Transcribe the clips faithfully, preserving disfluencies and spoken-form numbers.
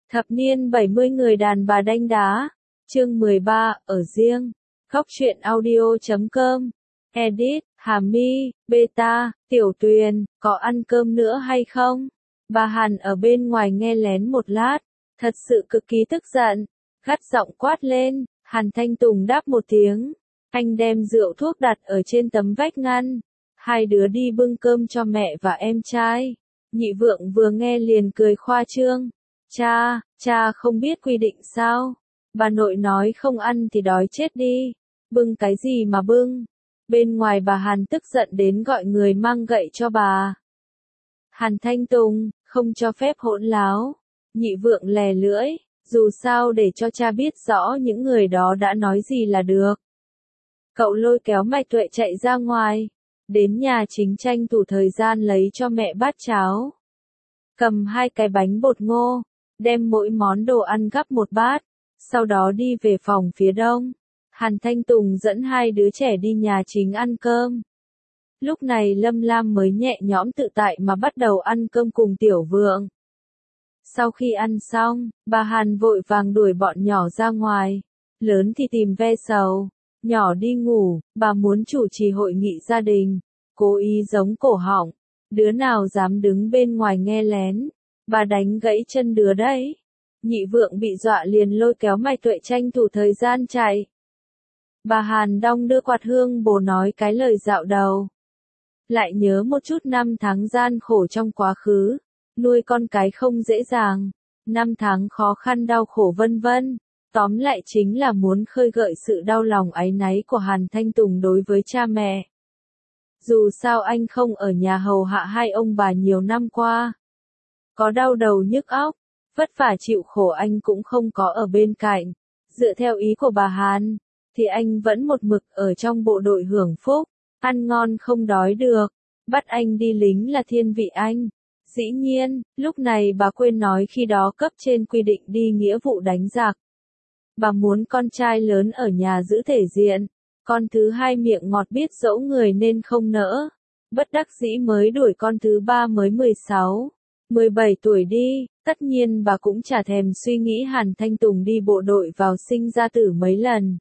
Thập niên bảy mươi người đàn bà đanh đá. Chương mười ba, ở riêng. Góc truyện audio chấm com. Edit, Hà My, Beta, Tiểu Tuyền, có ăn cơm nữa hay không? Bà Hàn ở bên ngoài nghe lén một lát, thật sự cực kỳ tức giận, gắt giọng quát lên. Hàn Thanh Tùng đáp một tiếng, anh đem rượu thuốc đặt ở trên tấm vách ngăn, hai đứa đi bưng cơm cho mẹ và em trai. Nhị Vượng vừa nghe liền cười khoa trương, cha, cha không biết quy định sao? Bà nội nói không ăn thì đói chết đi, bưng cái gì mà bưng? Bên ngoài bà Hàn tức giận đến gọi người mang gậy cho bà. Hàn Thanh Tùng, không cho phép hỗn láo. Nhị Vượng lè lưỡi, dù sao để cho cha biết rõ những người đó đã nói gì là được. Cậu lôi kéo Mạch Tuệ chạy ra ngoài, đến nhà chính tranh thủ thời gian lấy cho mẹ bát cháo. Cầm hai cái bánh bột ngô, đem mỗi món đồ ăn gắp một bát, sau đó đi về phòng phía đông. Hàn Thanh Tùng dẫn hai đứa trẻ đi nhà chính ăn cơm. Lúc này Lâm Lam mới nhẹ nhõm tự tại mà bắt đầu ăn cơm cùng Tiểu Vượng. Sau khi ăn xong, bà Hàn vội vàng đuổi bọn nhỏ ra ngoài. Lớn thì tìm ve sầu, nhỏ đi ngủ, bà muốn chủ trì hội nghị gia đình, cố ý giống cổ họng. Đứa nào dám đứng bên ngoài nghe lén, bà đánh gãy chân đứa đấy. Nhị Vượng bị dọa liền lôi kéo Mạch Tuệ tranh thủ thời gian chạy. Bà Hàn đong đưa quạt hương bồ nói cái lời dạo đầu. Lại nhớ một chút năm tháng gian khổ trong quá khứ, nuôi con cái không dễ dàng, năm tháng khó khăn đau khổ vân vân. Tóm lại chính là muốn khơi gợi sự đau lòng áy náy của Hàn Thanh Tùng đối với cha mẹ. Dù sao anh không ở nhà hầu hạ hai ông bà nhiều năm qua. Có đau đầu nhức óc, vất vả chịu khổ anh cũng không có ở bên cạnh. Dựa theo ý của bà Hàn, thì anh vẫn một mực ở trong bộ đội hưởng phúc, ăn ngon không đói được, bắt anh đi lính là thiên vị anh. Dĩ nhiên, lúc này bà quên nói khi đó cấp trên quy định đi nghĩa vụ đánh giặc. Bà muốn con trai lớn ở nhà giữ thể diện, con thứ hai miệng ngọt biết dỗ người nên không nỡ. Bất đắc dĩ mới đuổi con thứ ba mới mười sáu, mười bảy tuổi đi, tất nhiên bà cũng chả thèm suy nghĩ Hàn Thanh Tùng đi bộ đội vào sinh ra tử mấy lần.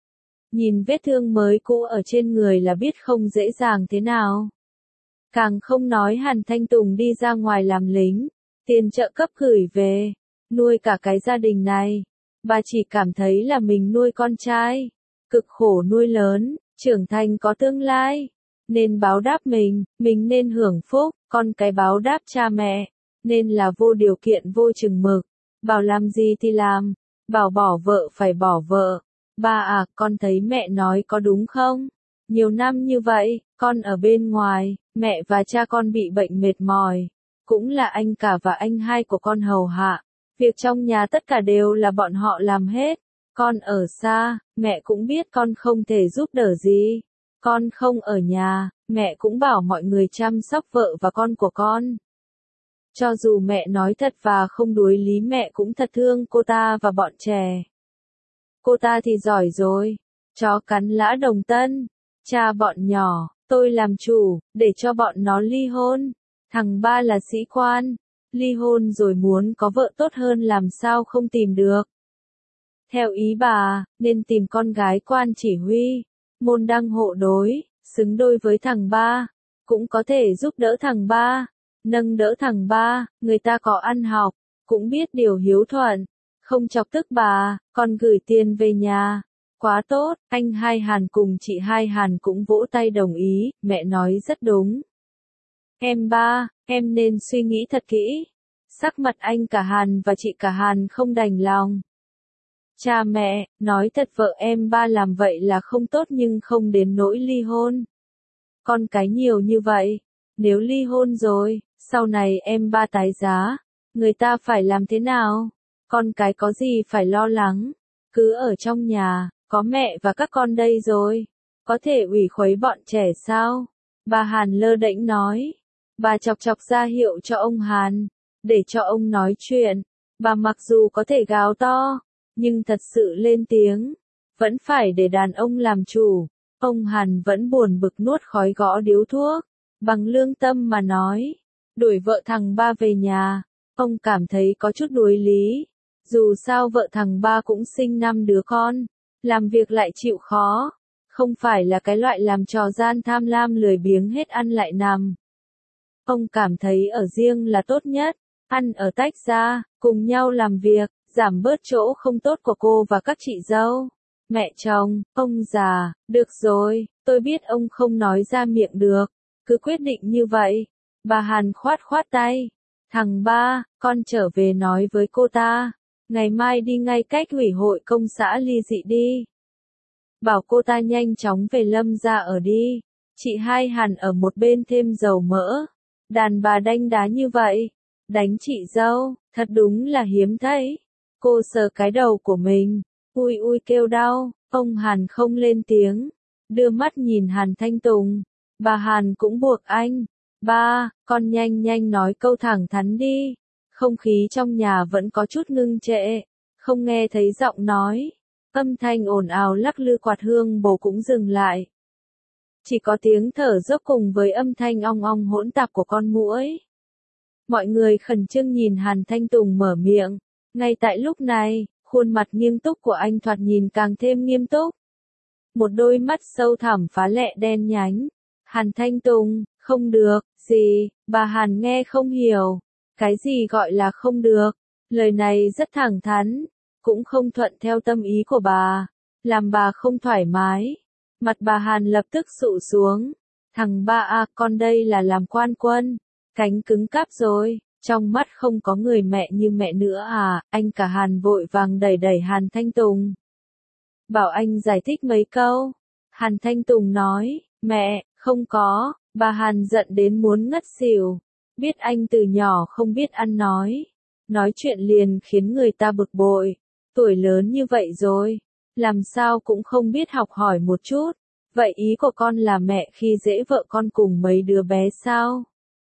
Nhìn vết thương mới cũ ở trên người là biết không dễ dàng thế nào. Càng không nói Hàn Thanh Tùng đi ra ngoài làm lính, tiền trợ cấp gửi về, nuôi cả cái gia đình này. Bà chỉ cảm thấy là mình nuôi con trai, cực khổ nuôi lớn, trưởng thành có tương lai, nên báo đáp mình, mình nên hưởng phúc, con cái báo đáp cha mẹ, nên là vô điều kiện vô chừng mực, bảo làm gì thì làm, bảo bỏ vợ phải bỏ vợ. Ba à, con thấy mẹ nói có đúng không? Nhiều năm như vậy, con ở bên ngoài, mẹ và cha con bị bệnh mệt mỏi, cũng là anh cả và anh hai của con hầu hạ. Việc trong nhà tất cả đều là bọn họ làm hết. Con ở xa, mẹ cũng biết con không thể giúp đỡ gì. Con không ở nhà, mẹ cũng bảo mọi người chăm sóc vợ và con của con. Cho dù mẹ nói thật và không đuối lý mẹ cũng thật thương cô ta và bọn trẻ. Cô ta thì giỏi rồi. Chó cắn lã đồng tân. Cha bọn nhỏ, tôi làm chủ, để cho bọn nó ly hôn. Thằng ba là sĩ quan. Ly hôn rồi muốn có vợ tốt hơn làm sao không tìm được. Theo ý bà, nên tìm con gái quan chỉ huy, môn đăng hộ đối, xứng đôi với thằng ba, cũng có thể giúp đỡ thằng ba, nâng đỡ thằng ba, người ta có ăn học, cũng biết điều hiếu thuận, không chọc tức bà, còn gửi tiền về nhà. Quá tốt, anh hai Hàn cùng chị hai Hàn cũng vỗ tay đồng ý, mẹ nói rất đúng. Em ba, em nên suy nghĩ thật kỹ. Sắc mặt anh cả Hàn và chị cả Hàn không đành lòng. Cha mẹ, nói thật vợ em ba làm vậy là không tốt nhưng không đến nỗi ly hôn. Con cái nhiều như vậy, nếu ly hôn rồi, sau này em ba tái giá, người ta phải làm thế nào? Con cái có gì phải lo lắng, cứ ở trong nhà, có mẹ và các con đây rồi, có thể ủy khuấy bọn trẻ sao? Bà Hàn lơ đễnh nói. Bà chọc chọc ra hiệu cho ông Hàn, để cho ông nói chuyện. Bà mặc dù có thể gào to, nhưng thật sự lên tiếng, vẫn phải để đàn ông làm chủ. Ông Hàn vẫn buồn bực nuốt khói gõ điếu thuốc, bằng lương tâm mà nói, đuổi vợ thằng ba về nhà. Ông cảm thấy có chút đuối lý, Dù sao vợ thằng ba cũng sinh năm đứa con, làm việc lại chịu khó, không phải là cái loại làm trò gian tham lam lười biếng hết ăn lại nằm. Ông cảm thấy ở riêng là tốt nhất, ăn ở tách ra, cùng nhau làm việc, giảm bớt chỗ không tốt của cô và các chị dâu. Mẹ chồng, ông già, được rồi, tôi biết ông không nói ra miệng được, cứ quyết định như vậy. Bà Hàn khoát khoát tay. Thằng ba, con trở về nói với cô ta, ngày mai đi ngay cách ủy hội công xã ly dị đi. Bảo cô ta nhanh chóng về Lâm gia ở đi. Chị hai Hàn ở một bên thêm dầu mỡ. Đàn bà đanh đá như vậy, đánh chị dâu, thật đúng là hiếm thấy. Cô sờ cái đầu của mình, ui ui kêu đau, ông Hàn không lên tiếng, đưa mắt nhìn Hàn Thanh Tùng. Bà Hàn cũng buộc anh, ba, con nhanh nhanh nói câu thẳng thắn đi. Không khí trong nhà vẫn có chút ngưng trệ, không nghe thấy giọng nói. Âm thanh ồn ào lắc lư quạt hương bồ cũng dừng lại. Chỉ có tiếng thở dốc cùng với âm thanh ong ong hỗn tạp của con muỗi. Mọi người khẩn trương nhìn Hàn Thanh Tùng mở miệng. Ngay tại lúc này, khuôn mặt nghiêm túc của anh thoạt nhìn càng thêm nghiêm túc. Một đôi mắt sâu thẳm phá lệ đen nhánh. Hàn Thanh Tùng, không được, gì, bà Hàn nghe không hiểu. Cái gì gọi là không được? Lời này rất thẳng thắn, cũng không thuận theo tâm ý của bà, làm bà không thoải mái. Mặt bà Hàn lập tức sụ xuống. Thằng ba a, con đây là làm quan quân, cánh cứng cáp rồi, trong mắt không có người mẹ như mẹ nữa à? Anh cả Hàn vội vàng đẩy đẩy Hàn Thanh Tùng, bảo anh giải thích mấy câu. Hàn Thanh Tùng nói, mẹ, không có. Bà Hàn giận đến muốn ngất xỉu, biết anh từ nhỏ không biết ăn nói, nói chuyện liền khiến người ta bực bội. Tuổi lớn như vậy rồi, làm sao cũng không biết học hỏi một chút. Vậy ý của con là mẹ khi dễ vợ con cùng mấy đứa bé sao?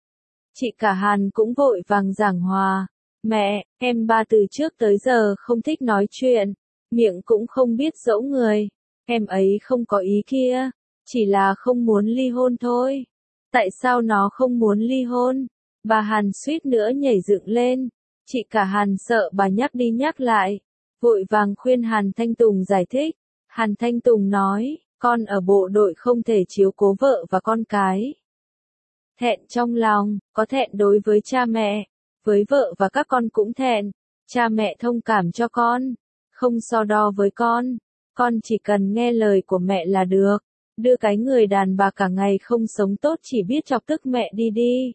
Chị cả Hàn cũng vội vàng giảng hòa. Mẹ, em ba từ trước tới giờ không thích nói chuyện, miệng cũng không biết dỗ người. Em ấy không có ý kia, chỉ là không muốn ly hôn thôi. Tại sao nó không muốn ly hôn? Bà Hàn suýt nữa nhảy dựng lên. Chị cả Hàn sợ bà nhắc đi nhắc lại, vội vàng khuyên Hàn Thanh Tùng giải thích. Hàn Thanh Tùng nói, con ở bộ đội không thể chiếu cố vợ và con cái. Thẹn trong lòng, có thẹn đối với cha mẹ, với vợ và các con cũng thẹn. Cha mẹ thông cảm cho con, không so đo với con. Con chỉ cần nghe lời của mẹ là được. Đưa cái người đàn bà cả ngày không sống tốt chỉ biết chọc tức mẹ đi đi.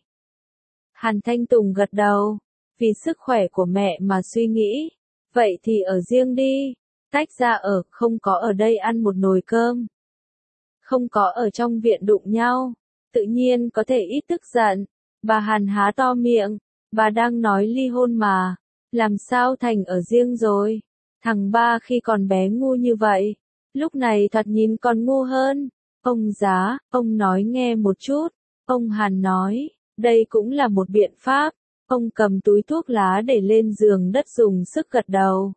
Hàn Thanh Tùng gật đầu, vì sức khỏe của mẹ mà suy nghĩ. Vậy thì ở riêng đi, tách ra ở, không có ở đây ăn một nồi cơm. Không có ở trong viện đụng nhau, tự nhiên có thể ít tức giận. Bà Hàn há to miệng, bà đang nói ly hôn mà, làm sao thành ở riêng rồi. Thằng ba khi còn bé ngu như vậy, lúc này thoạt nhìn còn ngu hơn. Ông giá, ông nói nghe một chút. Ông Hàn nói, đây cũng là một biện pháp. Ông cầm túi thuốc lá để lên giường đất dùng sức gật đầu.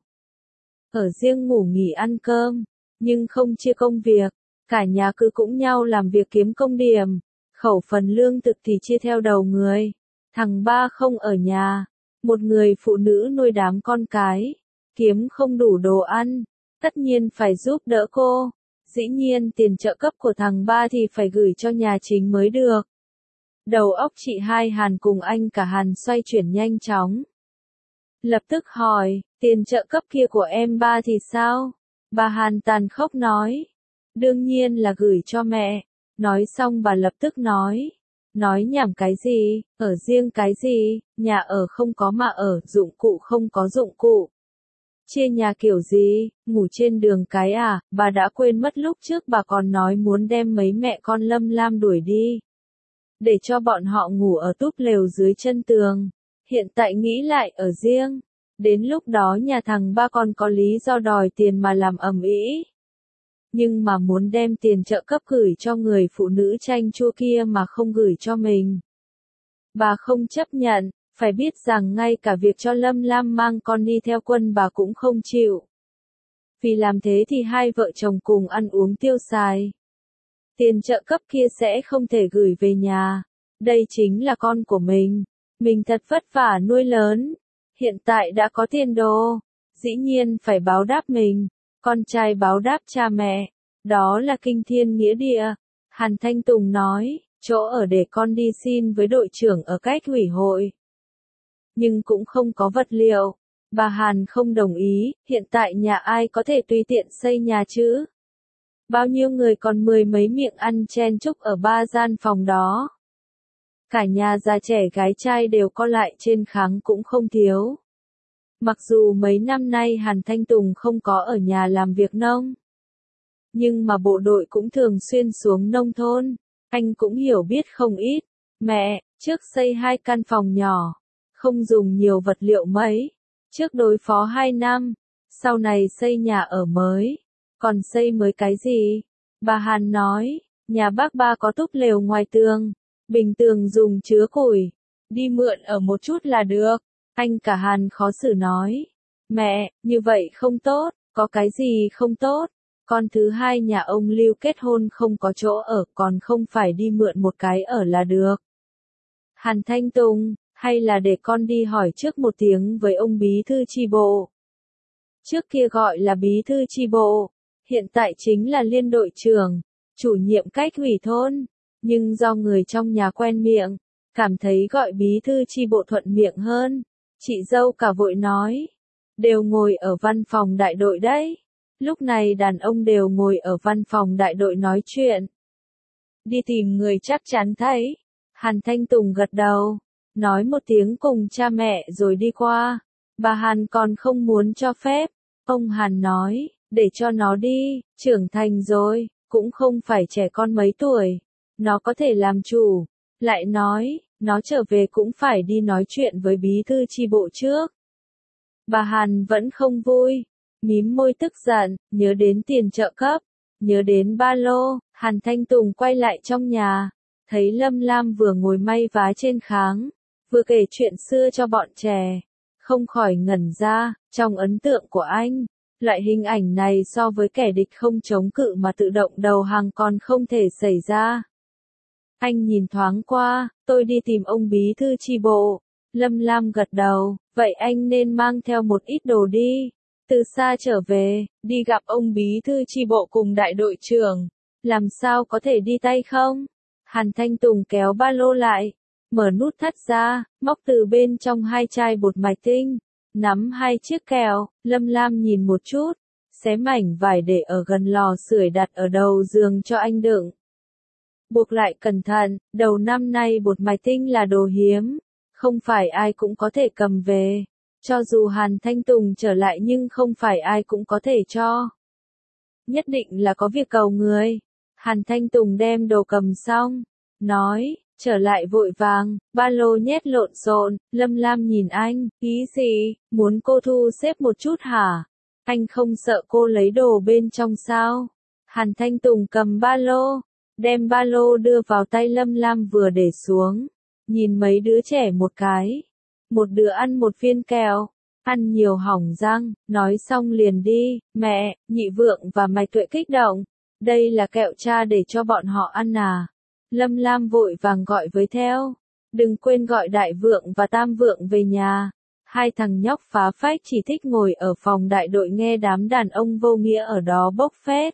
Ở riêng ngủ nghỉ ăn cơm, nhưng không chia công việc. Cả nhà cứ cũng nhau làm việc kiếm công điểm. Khẩu phần lương thực thì chia theo đầu người. Thằng ba không ở nhà. Một người phụ nữ nuôi đám con cái. Kiếm không đủ đồ ăn. Tất nhiên phải giúp đỡ cô. Dĩ nhiên tiền trợ cấp của thằng ba thì phải gửi cho nhà chính mới được. Đầu óc chị hai Hàn cùng anh cả Hàn xoay chuyển nhanh chóng. Lập tức hỏi, tiền trợ cấp kia của em ba thì sao? Bà Hàn tàn khốc nói. Đương nhiên là gửi cho mẹ. Nói xong bà lập tức nói. Nói nhảm cái gì, ở riêng cái gì, nhà ở không có mà ở, dụng cụ không có dụng cụ. Chia nhà kiểu gì, ngủ trên đường cái à? Bà đã quên mất lúc trước bà còn nói muốn đem mấy mẹ con Lâm Lam đuổi đi, để cho bọn họ ngủ ở túp lều dưới chân tường. Hiện tại nghĩ lại ở riêng, đến lúc đó nhà thằng ba còn có lý do đòi tiền mà làm ầm ĩ. Nhưng mà muốn đem tiền trợ cấp gửi cho người phụ nữ chanh chua kia mà không gửi cho mình. Bà không chấp nhận, phải biết rằng ngay cả việc cho Lâm Lam mang con đi theo quân bà cũng không chịu. Vì làm thế thì hai vợ chồng cùng ăn uống tiêu xài. Tiền trợ cấp kia sẽ không thể gửi về nhà. Đây chính là con của mình. Mình thật vất vả nuôi lớn. Hiện tại đã có tiền đồ. dĩ nhiên phải báo đáp mình, con trai báo đáp cha mẹ, đó là kinh thiên nghĩa địa. Hàn Thanh Tùng nói, chỗ ở để con đi xin với đội trưởng ở cách ủy hội. Nhưng cũng không có vật liệu. Bà Hàn không đồng ý, hiện tại nhà ai có thể tùy tiện xây nhà chứ? Bao nhiêu người còn mười mấy miệng ăn chen chúc ở ba gian phòng đó. Cả nhà già trẻ gái trai đều co lại trên kháng cũng không thiếu. Mặc dù mấy năm nay Hàn Thanh Tùng không có ở nhà làm việc nông. Nhưng mà bộ đội cũng thường xuyên xuống nông thôn. Anh cũng hiểu biết không ít. Mẹ, trước xây hai căn phòng nhỏ. Không dùng nhiều vật liệu mấy. Trước đối phó hai năm. Sau này xây nhà ở mới. Còn xây mới cái gì? Bà Hàn nói, nhà bác ba có túp lều ngoài tường. Bình tường dùng chứa củi. Đi mượn ở một chút là được. Anh cả Hàn khó xử nói. Mẹ, như vậy không tốt. Có cái gì không tốt? Con thứ hai nhà ông Lưu kết hôn không có chỗ ở, còn không phải đi mượn một cái ở là được. Hàn Thanh Tùng, hay là để con đi hỏi trước một tiếng với ông bí thư chi bộ. Trước kia gọi là bí thư chi bộ, hiện tại chính là liên đội trưởng, chủ nhiệm cách ủy thôn, nhưng do người trong nhà quen miệng, cảm thấy gọi bí thư chi bộ thuận miệng hơn. Chị dâu cả vội nói, đều ngồi ở văn phòng đại đội đấy. Lúc này đàn ông đều ngồi ở văn phòng đại đội nói chuyện. Đi tìm người chắc chắn thấy. Hàn Thanh Tùng gật đầu, nói một tiếng cùng cha mẹ rồi đi qua. Bà Hàn còn không muốn cho phép. Ông Hàn nói, để cho nó đi, trưởng thành rồi, cũng không phải trẻ con mấy tuổi. Nó có thể làm chủ. Lại nói, nó trở về cũng phải đi nói chuyện với bí thư chi bộ trước. Bà Hàn vẫn không vui. Mím môi tức giận, nhớ đến tiền trợ cấp, nhớ đến ba lô. Hàn Thanh Tùng quay lại trong nhà, thấy Lâm Lam vừa ngồi may vá trên kháng, vừa kể chuyện xưa cho bọn trẻ, không khỏi ngẩn ra. Trong ấn tượng của anh, loại hình ảnh này so với kẻ địch không chống cự mà tự động đầu hàng còn không thể xảy ra. Anh nhìn thoáng qua, tôi đi tìm ông bí thư chi bộ. Lâm Lam gật đầu, vậy anh nên mang theo một ít đồ đi. Từ xa trở về, đi gặp ông bí thư chi bộ cùng đại đội trưởng, làm sao có thể đi tay không? Hàn Thanh Tùng kéo ba lô lại, mở nút thắt ra, móc từ bên trong hai chai bột mạch tinh, nắm hai chiếc kẹo. Lâm Lam nhìn một chút, xé mảnh vải để ở gần lò sưởi đặt ở đầu giường cho anh đựng. Buộc lại cẩn thận, đầu năm nay bột mạch tinh là đồ hiếm, không phải ai cũng có thể cầm về. Cho dù Hàn Thanh Tùng trở lại nhưng không phải ai cũng có thể cho. Nhất định là có việc cầu người. Hàn Thanh Tùng đem đồ cầm xong, nói, trở lại vội vàng, ba lô nhét lộn xộn. Lâm Lam nhìn anh, ý gì, muốn cô thu xếp một chút hả? Anh không sợ cô lấy đồ bên trong sao? Hàn Thanh Tùng cầm ba lô, đem ba lô đưa vào tay Lâm Lam vừa để xuống, nhìn mấy đứa trẻ một cái. Một đứa ăn một viên kẹo, ăn nhiều hỏng răng, nói xong liền đi. Mẹ, Nhị Vượng và Mạch Tuệ kích động, đây là kẹo cha để cho bọn họ ăn à? Lâm Lam vội vàng gọi với theo, đừng quên gọi Đại Vượng và Tam Vượng về nhà. Hai thằng nhóc phá phách chỉ thích ngồi ở phòng đại đội nghe đám đàn ông vô nghĩa ở đó bốc phét.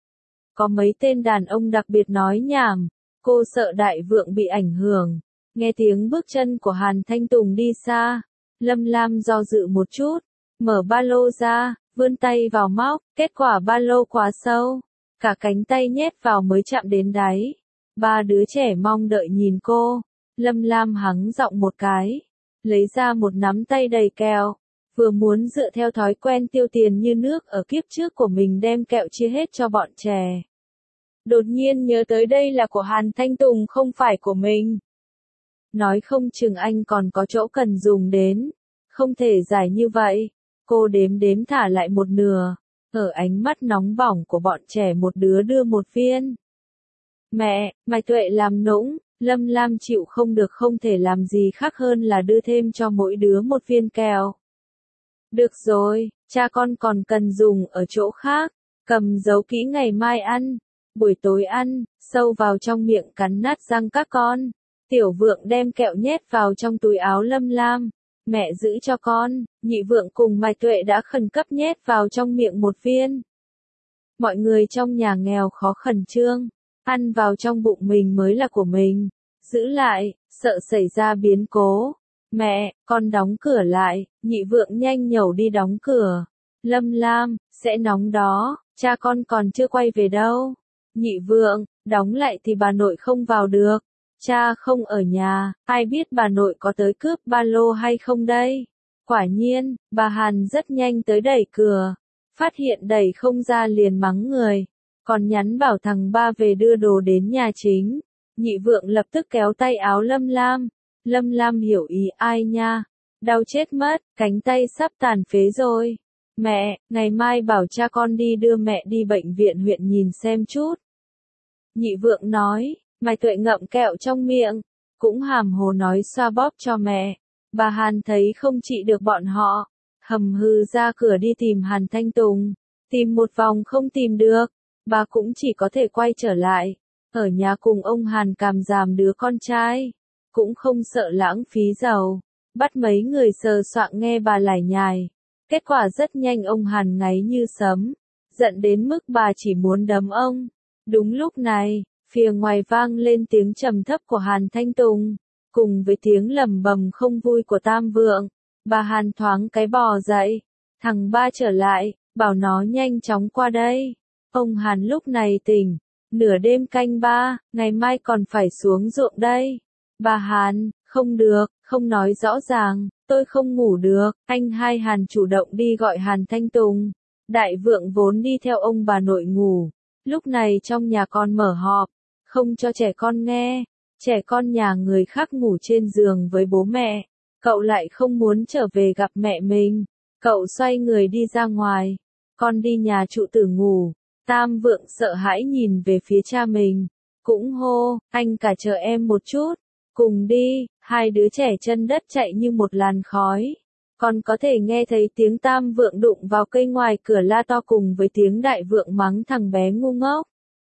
Có mấy tên đàn ông đặc biệt nói nhảm, cô sợ Đại Vượng bị ảnh hưởng. Nghe tiếng bước chân của Hàn Thanh Tùng đi xa, Lâm Lam do dự một chút, mở ba lô ra, vươn tay vào móc, kết quả ba lô quá sâu, cả cánh tay nhét vào mới chạm đến đáy. Ba đứa trẻ mong đợi nhìn cô, Lâm Lam hắng giọng một cái, lấy ra một nắm tay đầy kẹo, vừa muốn dựa theo thói quen tiêu tiền như nước ở kiếp trước của mình đem kẹo chia hết cho bọn trẻ. Đột nhiên nhớ tới đây là của Hàn Thanh Tùng không phải của mình. Nói không chừng anh còn có chỗ cần dùng đến. Không thể giải như vậy. Cô đếm đếm thả lại một nửa. Ở ánh mắt nóng bỏng của bọn trẻ một đứa đưa một viên. Mẹ, Mạch Tuệ làm nũng. Lâm Lam chịu không được không thể làm gì khác hơn là đưa thêm cho mỗi đứa một viên kẹo. Được rồi, cha con còn cần dùng ở chỗ khác. Cầm giấu kỹ ngày mai ăn. Buổi tối ăn, sâu vào trong miệng cắn nát răng các con. Tiểu Vượng đem kẹo nhét vào trong túi áo Lâm Lam, mẹ giữ cho con. Nhị vượng cùng Mai Tuệ đã khẩn cấp nhét vào trong miệng một viên. Mọi người trong nhà nghèo khó khẩn trương, ăn vào trong bụng mình mới là của mình. Giữ lại, sợ xảy ra biến cố. Mẹ, con đóng cửa lại. Nhị vượng nhanh nhẩu đi đóng cửa. Lâm Lam, sẽ nóng đó, cha con còn chưa quay về đâu. Nhị vượng, đóng lại thì bà nội không vào được. Cha không ở nhà, ai biết bà nội có tới cướp ba lô hay không đây. Quả nhiên, bà Hàn rất nhanh tới đẩy cửa. Phát hiện đẩy không ra liền mắng người. Còn nhắn bảo thằng ba về đưa đồ đến nhà chính. Nhị vượng lập tức kéo tay áo Lâm Lam. Lâm Lam hiểu ý ai nha. Đau chết mất, cánh tay sắp tàn phế rồi. Mẹ, ngày mai bảo cha con đi đưa mẹ đi bệnh viện huyện nhìn xem chút. Nhị vượng nói, Mai Tuệ ngậm kẹo trong miệng, cũng hàm hồ nói xoa bóp cho mẹ. Bà Hàn thấy không trị được bọn họ, hầm hừ ra cửa đi tìm Hàn Thanh Tùng. Tìm một vòng không tìm được, bà cũng chỉ có thể quay trở lại. Ở nhà cùng ông Hàn càm ràm đứa con trai, cũng không sợ lãng phí dầu. Bắt mấy người sờ soạng nghe bà lải nhải. Kết quả rất nhanh ông Hàn ngáy như sấm, giận đến mức bà chỉ muốn đấm ông. Đúng lúc này, phía ngoài vang lên tiếng trầm thấp của Hàn Thanh Tùng, cùng với tiếng lầm bầm không vui của Tam Vượng. Bà Hàn thoáng cái bò dậy, thằng ba trở lại, bảo nó nhanh chóng qua đây. Ông Hàn lúc này tỉnh, nửa đêm canh ba, ngày mai còn phải xuống ruộng đây. Bà Hàn, không được, không nói rõ ràng, tôi không ngủ được. Anh hai Hàn chủ động đi gọi Hàn Thanh Tùng. Đại Vượng vốn đi theo ông bà nội ngủ, lúc này trong nhà con mở họp, không cho trẻ con nghe. Trẻ con nhà người khác ngủ trên giường với bố mẹ, cậu lại không muốn trở về gặp mẹ mình. Cậu xoay người đi ra ngoài, con đi nhà trụ tử ngủ. Tam Vượng sợ hãi nhìn về phía cha mình, cũng hô, anh cả chờ em một chút, cùng đi. Hai đứa trẻ chân đất chạy như một làn khói. Còn có thể nghe thấy tiếng Tam Vượng đụng vào cây ngoài cửa la to cùng với tiếng Đại Vượng mắng thằng bé ngu ngốc.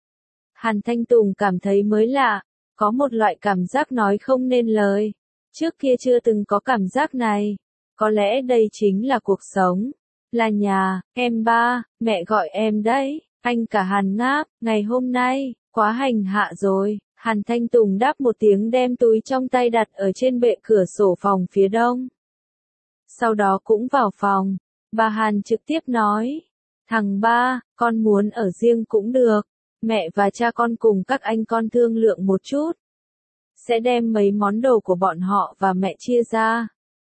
Hàn Thanh Tùng cảm thấy mới lạ, có một loại cảm giác nói không nên lời. Trước kia chưa từng có cảm giác này. Có lẽ đây chính là cuộc sống. Là nhà, em ba, mẹ gọi em đấy. Anh cả Hàn ngáp, ngày hôm nay, quá hành hạ rồi. Hàn Thanh Tùng đáp một tiếng đem túi trong tay đặt ở trên bệ cửa sổ phòng phía đông. Sau đó cũng vào phòng. Bà Hàn trực tiếp nói, thằng ba, con muốn ở riêng cũng được. Mẹ và cha con cùng các anh con thương lượng một chút. Sẽ đem mấy món đồ của bọn họ và mẹ chia ra.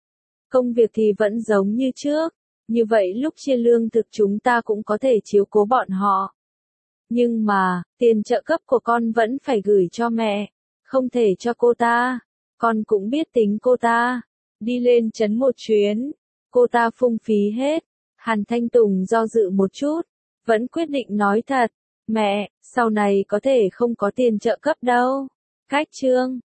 Công việc thì vẫn giống như trước. Như vậy lúc chia lương thực chúng ta cũng có thể chiếu cố bọn họ. Nhưng mà, tiền trợ cấp của con vẫn phải gửi cho mẹ. Không thể cho cô ta. Con cũng biết tính cô ta. Đi lên trấn một chuyến. Cô ta phung phí hết. Hàn Thanh Tùng do dự một chút. Vẫn quyết định nói thật. Mẹ, sau này có thể không có tiền trợ cấp đâu. Cách chương.